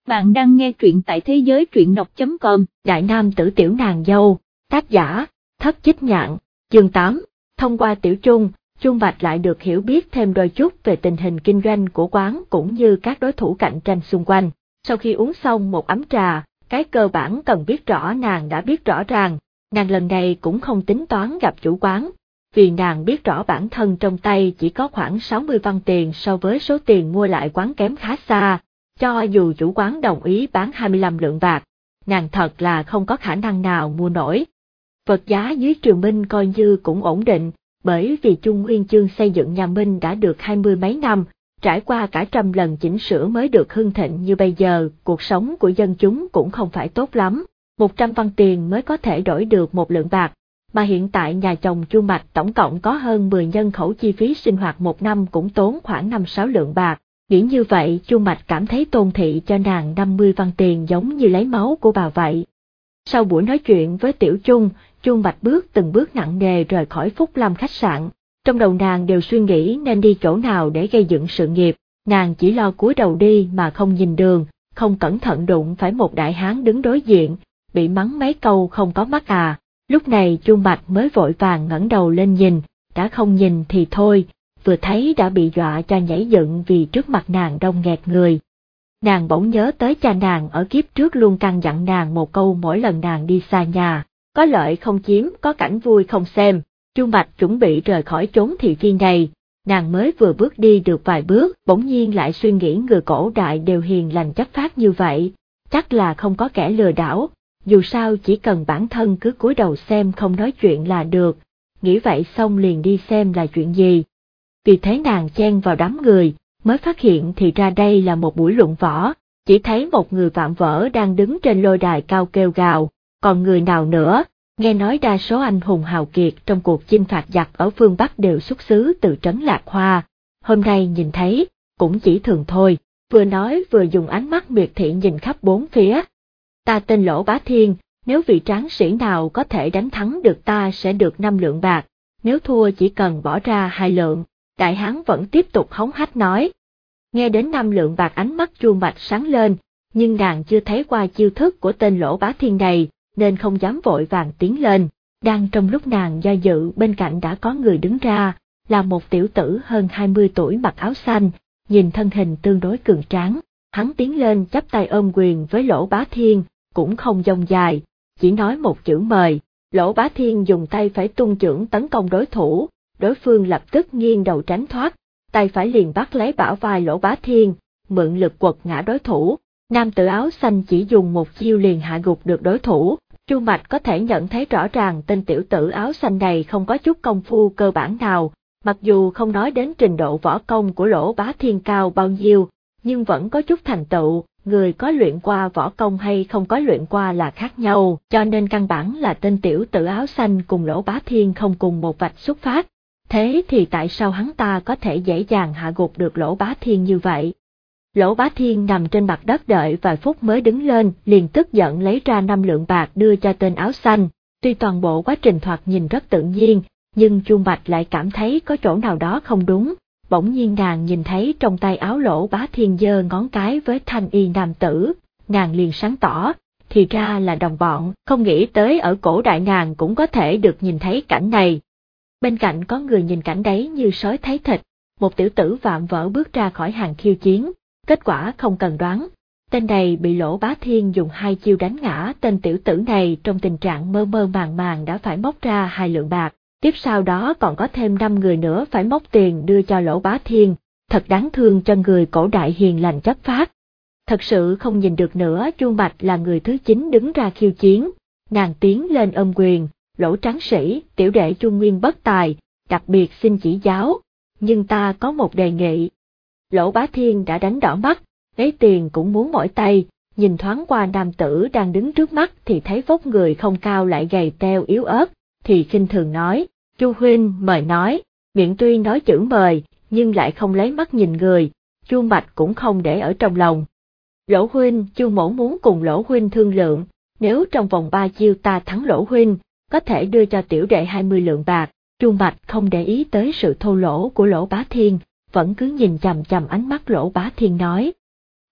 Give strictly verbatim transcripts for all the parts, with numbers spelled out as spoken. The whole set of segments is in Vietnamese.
Bạn đang nghe truyện tại thế giới truyện đọc chấm com. Đại nam tử tiểu nàng dâu, tác giả, Thất Chích Nhạn, chương tám. Thông qua Tiểu Trung, Trung Bạch lại được hiểu biết thêm đôi chút về tình hình kinh doanh của quán cũng như các đối thủ cạnh tranh xung quanh. Sau khi uống xong một ấm trà, cái cơ bản cần biết rõ nàng đã biết rõ ràng, nàng lần này cũng không tính toán gặp chủ quán, vì nàng biết rõ bản thân trong tay chỉ có khoảng sáu mươi văn tiền so với số tiền mua lại quán kém khá xa. Cho dù chủ quán đồng ý bán hai mươi lăm lượng bạc, nàng thật là không có khả năng nào mua nổi. Vật giá dưới Triều Minh coi như cũng ổn định, bởi vì Trung Nguyên Chương xây dựng nhà Minh đã được hai mươi mấy năm, trải qua cả trăm lần chỉnh sửa mới được hưng thịnh như bây giờ, cuộc sống của dân chúng cũng không phải tốt lắm, một trăm văn tiền mới có thể đổi được một lượng bạc, mà hiện tại nhà chồng Chu Mạch tổng cộng có hơn mười nhân khẩu, chi phí sinh hoạt một năm cũng tốn khoảng năm sáu lượng bạc. Nghĩ như vậy, Chu Mạch cảm thấy tôn thị cho nàng năm mươi văn tiền giống như lấy máu của bà vậy. Sau buổi nói chuyện với Tiểu Trung, Chu Mạch bước từng bước nặng nề rời khỏi Phúc Lâm khách sạn. Trong đầu nàng đều suy nghĩ nên đi chỗ nào để gây dựng sự nghiệp, nàng chỉ lo cúi đầu đi mà không nhìn đường, không cẩn thận đụng phải một đại hán đứng đối diện, bị mắng mấy câu không có mắt à. Lúc này Chu Mạch mới vội vàng ngẩng đầu lên nhìn, đã không nhìn thì thôi, vừa thấy đã bị dọa cho nhảy dựng vì trước mặt nàng đông nghẹt người. Nàng bỗng nhớ tới cha nàng ở kiếp trước luôn căn dặn nàng một câu mỗi lần nàng đi xa nhà, có lợi không chiếm, có cảnh vui không xem. Chu Mạch chuẩn bị rời khỏi chốn thị phi này, nàng mới vừa bước đi được vài bước, bỗng nhiên lại suy nghĩ người cổ đại đều hiền lành chất phác như vậy, chắc là không có kẻ lừa đảo, dù sao chỉ cần bản thân cứ cúi đầu xem không nói chuyện là được, nghĩ vậy xong liền đi xem là chuyện gì. Vì thế nàng chen vào đám người, mới phát hiện thì ra đây là một buổi luận võ, chỉ thấy một người vạm vỡ đang đứng trên lôi đài cao kêu gào, còn người nào nữa, nghe nói đa số anh hùng hào kiệt trong cuộc chinh phạt giặc ở phương Bắc đều xuất xứ từ trấn Lạc Hoa, hôm nay nhìn thấy, cũng chỉ thường thôi, vừa nói vừa dùng ánh mắt miệt thị nhìn khắp bốn phía. Ta tên Lỗ Bá Thiên, nếu vị tráng sĩ nào có thể đánh thắng được ta sẽ được năm lượng bạc, nếu thua chỉ cần bỏ ra hai lượng. Đại hán vẫn tiếp tục hống hách nói. Nghe đến năm lượng bạc, ánh mắt Chu Mạch sáng lên, nhưng nàng chưa thấy qua chiêu thức của tên Lỗ Bá Thiên này, nên không dám vội vàng tiến lên. Đang trong lúc nàng do dự, bên cạnh đã có người đứng ra, là một tiểu tử hơn hai mươi tuổi mặc áo xanh, nhìn thân hình tương đối cường tráng. Hắn tiến lên chắp tay ôm quyền với Lỗ Bá Thiên, cũng không dông dài, chỉ nói một chữ mời. Lỗ Bá Thiên dùng tay phải tung chưởng tấn công đối thủ. Đối phương lập tức nghiêng đầu tránh thoát, tay phải liền bắt lấy bả vai Lỗ Bá Thiên, mượn lực quật ngã đối thủ. Nam tử áo xanh chỉ dùng một chiêu liền hạ gục được đối thủ. Chu Mạch có thể nhận thấy rõ ràng tên tiểu tử áo xanh này không có chút công phu cơ bản nào, mặc dù không nói đến trình độ võ công của Lỗ Bá Thiên cao bao nhiêu, nhưng vẫn có chút thành tựu. Người có luyện qua võ công hay không có luyện qua là khác nhau, cho nên căn bản là tên tiểu tử áo xanh cùng Lỗ Bá Thiên không cùng một vạch xuất phát. Thế thì tại sao hắn ta có thể dễ dàng hạ gục được Lỗ Bá Thiên như vậy? Lỗ Bá Thiên nằm trên mặt đất đợi vài phút mới đứng lên, liền tức giận lấy ra năm lượng bạc đưa cho tên áo xanh. Tuy toàn bộ quá trình thoạt nhìn rất tự nhiên, nhưng Chu Mạch lại cảm thấy có chỗ nào đó không đúng. Bỗng nhiên nàng nhìn thấy trong tay áo Lỗ Bá Thiên giơ ngón cái với thanh y nam tử, nàng liền sáng tỏ, thì ra là đồng bọn, không nghĩ tới ở cổ đại nàng cũng có thể được nhìn thấy cảnh này. Bên cạnh có người nhìn cảnh đấy như sói thấy thịt, một tiểu tử vạm vỡ bước ra khỏi hàng khiêu chiến, kết quả không cần đoán. Tên này bị Lỗ Bá Thiên dùng hai chiêu đánh ngã, tên tiểu tử này trong tình trạng mơ mơ màng màng đã phải móc ra hai lượng bạc, tiếp sau đó còn có thêm năm người nữa phải móc tiền đưa cho Lỗ Bá Thiên, thật đáng thương cho người cổ đại hiền lành chất phác. Thật sự không nhìn được nữa, Chu Mạch là người thứ chín đứng ra khiêu chiến, nàng tiến lên ôm quyền. Lỗ tráng sĩ, tiểu đệ Trung Nguyên bất tài, đặc biệt xin chỉ giáo, nhưng ta có một đề nghị. Lỗ Bá Thiên đã đánh đỏ mắt, lấy tiền cũng muốn mỏi tay, nhìn thoáng qua nam tử đang đứng trước mắt thì thấy vóc người không cao lại gầy teo yếu ớt, thì khinh thường nói, Chu huynh mời nói, miệng tuy nói chữ mời, nhưng lại không lấy mắt nhìn người, Chu Mạch cũng không để ở trong lòng. Lỗ huynh, Chu mẫu muốn cùng Lỗ huynh thương lượng, nếu trong vòng ba chiêu ta thắng Lỗ huynh, có thể đưa cho tiểu đệ hai mươi lượng bạc. Chu Mạch không để ý tới sự thô lỗ của Lỗ Bá Thiên, vẫn cứ nhìn chằm chằm ánh mắt Lỗ Bá Thiên nói.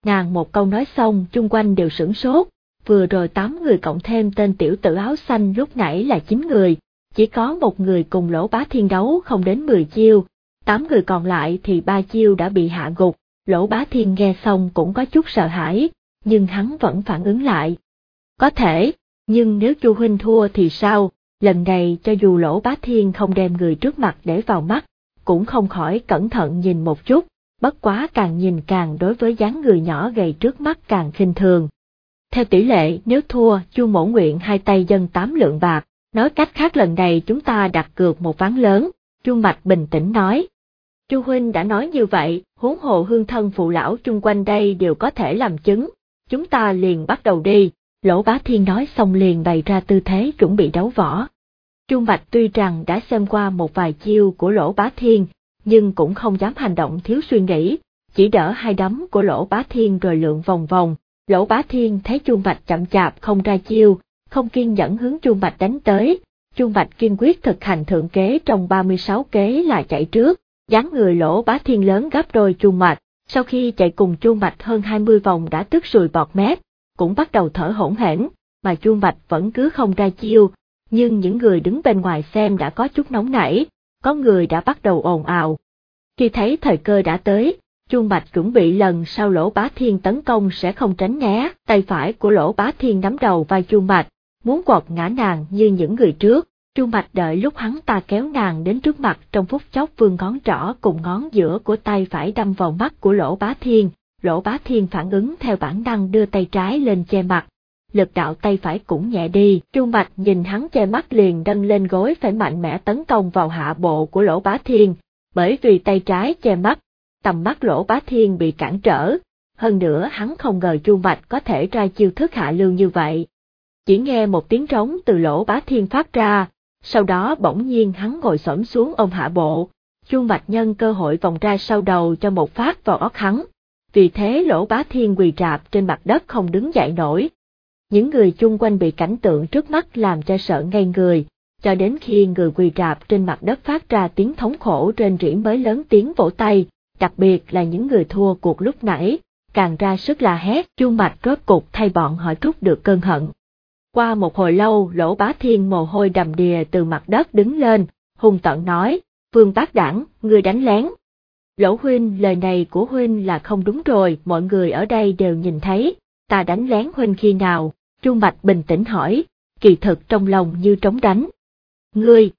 Nàng một câu nói xong chung quanh đều sửng sốt, vừa rồi tám người cộng thêm tên tiểu tử áo xanh lúc nãy là chín người, chỉ có một người cùng Lỗ Bá Thiên đấu không đến mười chiêu, tám người còn lại thì ba chiêu đã bị hạ gục. Lỗ Bá Thiên nghe xong cũng có chút sợ hãi, nhưng hắn vẫn phản ứng lại. Có thể, nhưng nếu Chu huynh thua thì sao? Lần này cho dù Lỗ Bá Thiên không đem người trước mặt để vào mắt, cũng không khỏi cẩn thận nhìn một chút, bất quá càng nhìn càng đối với dáng người nhỏ gầy trước mắt càng khinh thường. Theo tỷ lệ nếu thua Chu Mỗ nguyện hai tay dâng tám lượng bạc, nói cách khác lần này chúng ta đặt cược một ván lớn, Chu Mạch bình tĩnh nói. Chu huynh đã nói như vậy, huống hồ hương thân phụ lão chung quanh đây đều có thể làm chứng, chúng ta liền bắt đầu đi. Lỗ Bá Thiên nói xong liền bày ra tư thế chuẩn bị đấu võ. Chu Mạch tuy rằng đã xem qua một vài chiêu của Lỗ Bá Thiên, nhưng cũng không dám hành động thiếu suy nghĩ, chỉ đỡ hai đấm của Lỗ Bá Thiên rồi lượn vòng vòng. Lỗ Bá Thiên thấy Chu Mạch chậm chạp không ra chiêu, không kiên nhẫn hướng Chu Mạch đánh tới. Chu Mạch kiên quyết thực hành thượng kế trong ba mươi sáu kế là chạy trước, dáng người Lỗ Bá Thiên lớn gấp đôi Chu Mạch, sau khi chạy cùng Chu Mạch hơn hai mươi vòng đã tức sùi bọt mép, cũng bắt đầu thở hổn hển, mà Chu Mạch vẫn cứ không ra chiêu, nhưng những người đứng bên ngoài xem đã có chút nóng nảy, có người đã bắt đầu ồn ào. Khi thấy thời cơ đã tới, Chu Mạch chuẩn bị lần sau Lỗ Bá Thiên tấn công sẽ không tránh né, tay phải của Lỗ Bá Thiên nắm đầu vai Chu Mạch, muốn quật ngã nàng như những người trước. Chu Mạch đợi lúc hắn ta kéo nàng đến trước mặt, trong phút chốc vươn ngón trỏ cùng ngón giữa của tay phải đâm vào mắt của Lỗ Bá Thiên. Lỗ Bá Thiên phản ứng theo bản năng đưa tay trái lên che mặt, lực đạo tay phải cũng nhẹ đi. Chu Mạch nhìn hắn che mắt liền nâng lên gối phải mạnh mẽ tấn công vào hạ bộ của Lỗ Bá Thiên, bởi vì tay trái che mắt, tầm mắt Lỗ Bá Thiên bị cản trở, hơn nữa hắn không ngờ Chu Mạch có thể ra chiêu thức hạ lưu như vậy. Chỉ nghe một tiếng trống từ Lỗ Bá Thiên phát ra, sau đó bỗng nhiên hắn ngồi xổm xuống ôm hạ bộ, Chu Mạch nhân cơ hội vòng ra sau đầu cho một phát vào óc hắn, vì thế Lỗ Bá Thiên quỳ rạp trên mặt đất không đứng dậy nổi. Những người chung quanh bị cảnh tượng trước mắt làm cho sợ ngây người, cho đến khi người quỳ rạp trên mặt đất phát ra tiếng thống khổ rên rỉ mới lớn tiếng vỗ tay, đặc biệt là những người thua cuộc lúc nãy, càng ra sức la hét. Chu Mạch rốt cục thay bọn họ trút được cơn hận. Qua một hồi lâu Lỗ Bá Thiên mồ hôi đầm đìa từ mặt đất đứng lên, hung tợn nói, Vương Bác Đảng, ngươi đánh lén. Lỗ huynh, lời này của huynh là không đúng rồi, mọi người ở đây đều nhìn thấy, ta đánh lén huynh khi nào? Chu Mạch bình tĩnh hỏi, kỳ thực trong lòng như trống đánh. Ngươi!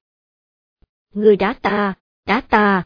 Ngươi đá ta, đá ta!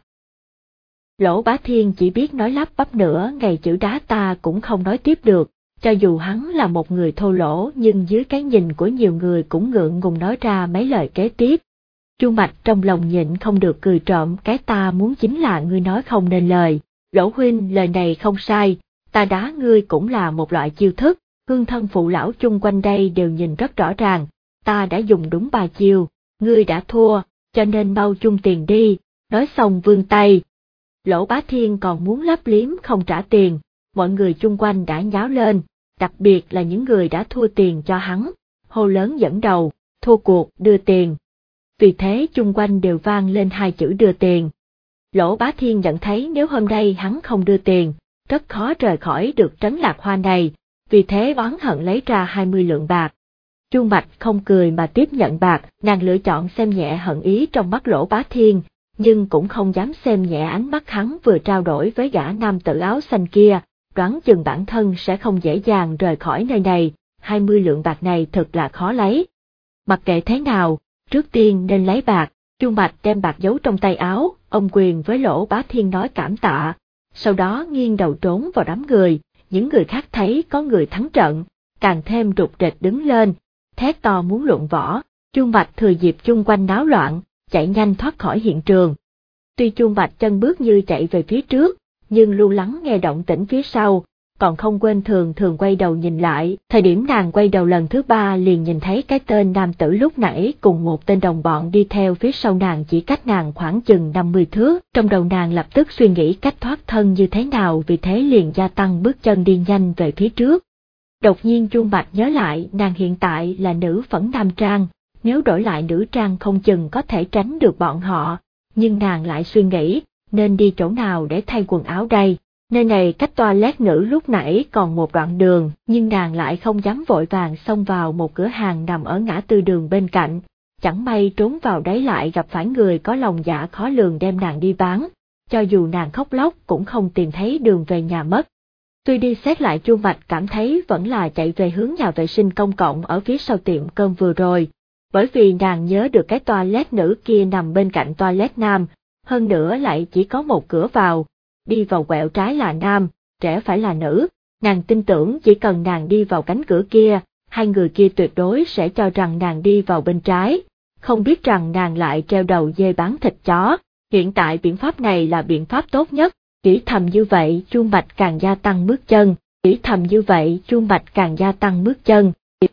Lỗ Bá Thiên chỉ biết nói lắp bắp nữa, ngày chữ đá ta cũng không nói tiếp được, cho dù hắn là một người thô lỗ nhưng dưới cái nhìn của nhiều người cũng ngượng ngùng nói ra mấy lời kế tiếp. Chu Mạch trong lòng nhịn không được cười trộm, cái ta muốn chính là ngươi nói không nên lời. Lỗ huynh, lời này không sai, ta đá ngươi cũng là một loại chiêu thức, hương thân phụ lão chung quanh đây đều nhìn rất rõ ràng, ta đã dùng đúng ba chiêu, ngươi đã thua, cho nên mau chung tiền đi, nói xong vươn tay. Lỗ Bá Thiên còn muốn lấp liếm không trả tiền, mọi người chung quanh đã nháo lên, đặc biệt là những người đã thua tiền cho hắn, hô lớn dẫn đầu, thua cuộc, đưa tiền. Vì thế chung quanh đều vang lên hai chữ đưa tiền. Lỗ Bá Thiên nhận thấy nếu hôm nay hắn không đưa tiền, rất khó rời khỏi được trấn Lạc Hoa này, vì thế oán hận lấy ra hai mươi lượng bạc. Chu Mạch không cười mà tiếp nhận bạc, nàng lựa chọn xem nhẹ hận ý trong mắt Lỗ Bá Thiên, nhưng cũng không dám xem nhẹ ánh mắt hắn vừa trao đổi với gã nam tử áo xanh kia, đoán chừng bản thân sẽ không dễ dàng rời khỏi nơi này, hai mươi lượng bạc này thật là khó lấy. Mặc kệ thế nào, trước tiên nên lấy bạc. Chu Mạch đem bạc giấu trong tay áo, ôm quyền với Lỗ Bá Thiên nói cảm tạ, sau đó nghiêng đầu trốn vào đám người. Những người khác thấy có người thắng trận, càng thêm rụt rịch đứng lên, thét to muốn luận võ. Chu Mạch thừa dịp chung quanh náo loạn, chạy nhanh thoát khỏi hiện trường. Tuy Chu Mạch chân bước như chạy về phía trước, nhưng luôn lắng nghe động tĩnh phía sau, còn không quên thường thường quay đầu nhìn lại. Thời điểm nàng quay đầu lần thứ ba liền nhìn thấy cái tên nam tử lúc nãy cùng một tên đồng bọn đi theo phía sau nàng chỉ cách nàng khoảng chừng năm mươi thước. Trong đầu nàng lập tức suy nghĩ cách thoát thân như thế nào, vì thế liền gia tăng bước chân đi nhanh về phía trước. Đột nhiên Chu Mạch nhớ lại nàng hiện tại là nữ phẫn nam trang, nếu đổi lại nữ trang không chừng có thể tránh được bọn họ, nhưng nàng lại suy nghĩ, nên đi chỗ nào để thay quần áo đây. Nơi này cách toilet nữ lúc nãy còn một đoạn đường, nhưng nàng lại không dám vội vàng xông vào một cửa hàng nằm ở ngã tư đường bên cạnh, chẳng may trốn vào đấy lại gặp phải người có lòng dạ khó lường đem nàng đi bán, cho dù nàng khóc lóc cũng không tìm thấy đường về nhà mất. Tuy đi xét lại Chu Mạch cảm thấy vẫn là chạy về hướng nhà vệ sinh công cộng ở phía sau tiệm cơm vừa rồi, bởi vì nàng nhớ được cái toilet nữ kia nằm bên cạnh toilet nam, hơn nữa lại chỉ có một cửa vào, đi vào quẹo trái là nam, rẽ phải là nữ, nàng tin tưởng chỉ cần nàng đi vào cánh cửa kia, hai người kia tuyệt đối sẽ cho rằng nàng đi vào bên trái, không biết rằng nàng lại treo đầu dê bán thịt chó. Hiện tại biện pháp này là biện pháp tốt nhất, nghĩ thầm như vậy Chu Mạch càng gia tăng bước chân, nghĩ thầm như vậy Chu Mạch càng gia tăng bước chân,